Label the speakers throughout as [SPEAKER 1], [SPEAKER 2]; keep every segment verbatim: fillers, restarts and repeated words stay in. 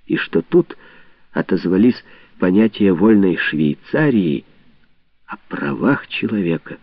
[SPEAKER 1] и что тут отозвались понятия вольной Швейцарии о правах человека.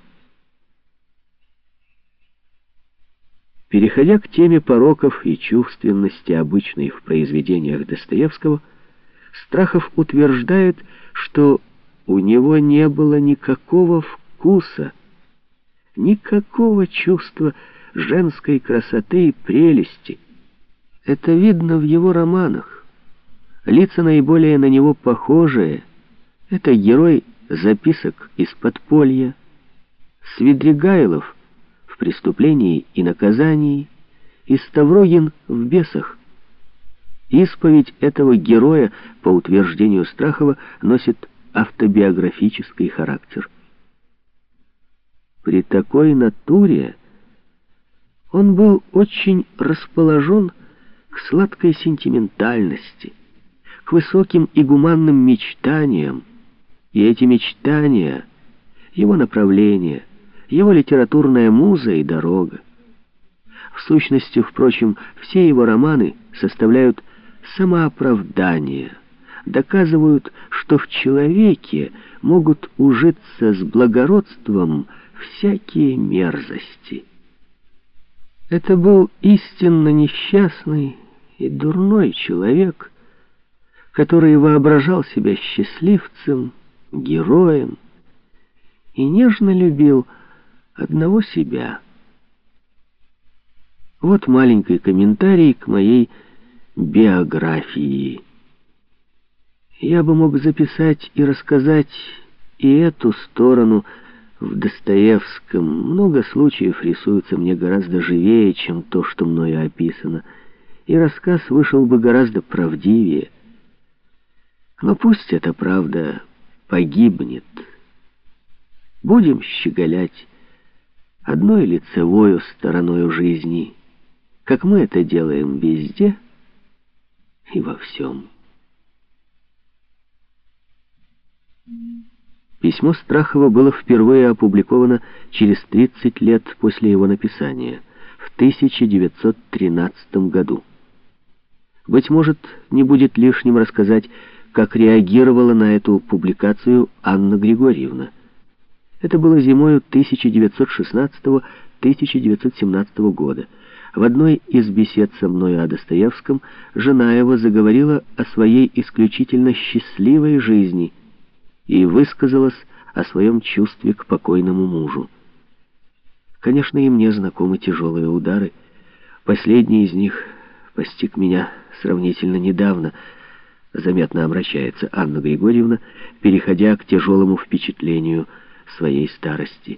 [SPEAKER 1] Переходя к теме пороков и чувственности, обычной в произведениях Достоевского, Страхов утверждает, что у него не было никакого вкуса, никакого чувства женской красоты и прелести. Это видно в его романах. Лица наиболее на него похожие — это герой «Записок из подполья», Свидригайлов в «Преступлении и наказании» и Ставрогин в «Бесах». Исповедь этого героя, по утверждению Страхова, носит автобиографический характер. При такой натуре он был очень расположен к сладкой сентиментальности, к высоким и гуманным мечтаниям, и эти мечтания — его направление, его литературная муза и дорога. В сущности, впрочем, все его романы составляют самооправдание, доказывают, что в человеке могут ужиться с благородством всякие мерзости. Это был истинно несчастный и дурной человек, который воображал себя счастливцем, героем и нежно любил одного себя. Вот маленький комментарий к моей биографии. Я бы мог записать и рассказать и эту сторону в Достоевском. Много случаев рисуется мне гораздо живее, чем то, что мною описано, и рассказ вышел бы гораздо правдивее. Но пусть эта правда погибнет. Будем щеголять одной лицевою стороною жизни, как мы это делаем везде и во всем. Письмо Страхова было впервые опубликовано через тридцать лет после его написания, в тысяча девятьсот тринадцатом году. Быть может, не будет лишним рассказать, как реагировала на эту публикацию Анна Григорьевна. Это было зимою тысяча девятьсот шестнадцатого — тысяча девятьсот семнадцатого года. В одной из бесед со мной о Достоевском жена его заговорила о своей исключительно счастливой жизни и высказалась о своем чувстве к покойному мужу. Конечно, и мне знакомы тяжелые удары. Последний из них постиг меня сравнительно недавно. Заметно обращается Анна Григорьевна, переходя к тяжелому впечатлению своей старости.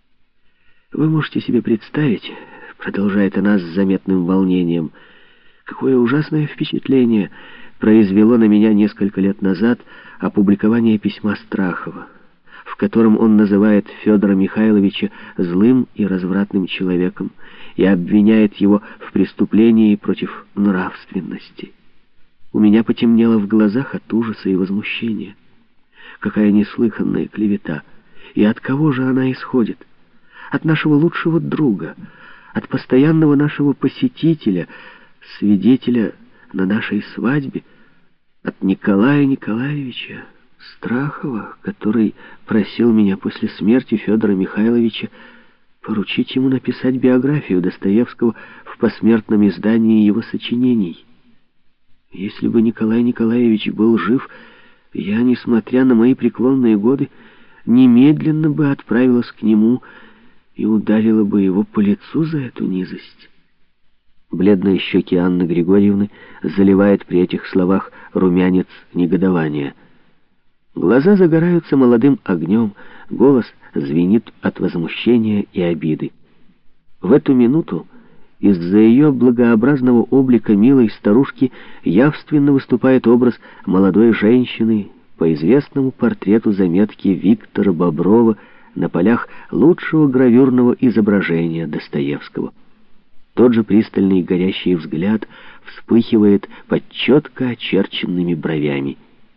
[SPEAKER 1] Вы можете себе представить, продолжает она с заметным волнением, какое ужасное впечатление произвело на меня несколько лет назад опубликование письма Страхова, в котором он называет Федора Михайловича злым и развратным человеком и обвиняет его в преступлении против нравственности. У меня потемнело в глазах от ужаса и возмущения. Какая неслыханная клевета! И от кого же она исходит? От нашего лучшего друга, от постоянного нашего посетителя, свидетеля на нашей свадьбе, от Николая Николаевича Страхова, который просил меня после смерти Федора Михайловича поручить ему написать биографию Достоевского в посмертном издании его сочинений. Если бы Николай Николаевич был жив, я, несмотря на мои преклонные годы, немедленно бы отправилась к нему и ударила бы его по лицу за эту низость. Бледные щеки Анны Григорьевны заливает при этих словах румянец негодования. Глаза загораются молодым огнем, голос звенит от возмущения и обиды. В эту минуту из-за ее благообразного облика милой старушки явственно выступает образ молодой женщины по известному портрету заметки Виктора Боброва на полях лучшего гравюрного изображения Достоевского. Тот же пристальный горящий взгляд вспыхивает под четко очерченными бровями.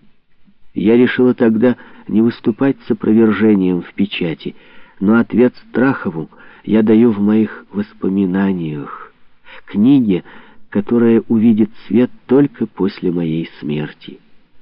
[SPEAKER 1] Я решила тогда не выступать с опровержением в печати, но ответ Страхову я даю в моих воспоминаниях, книге, которое увидит свет только после моей смерти.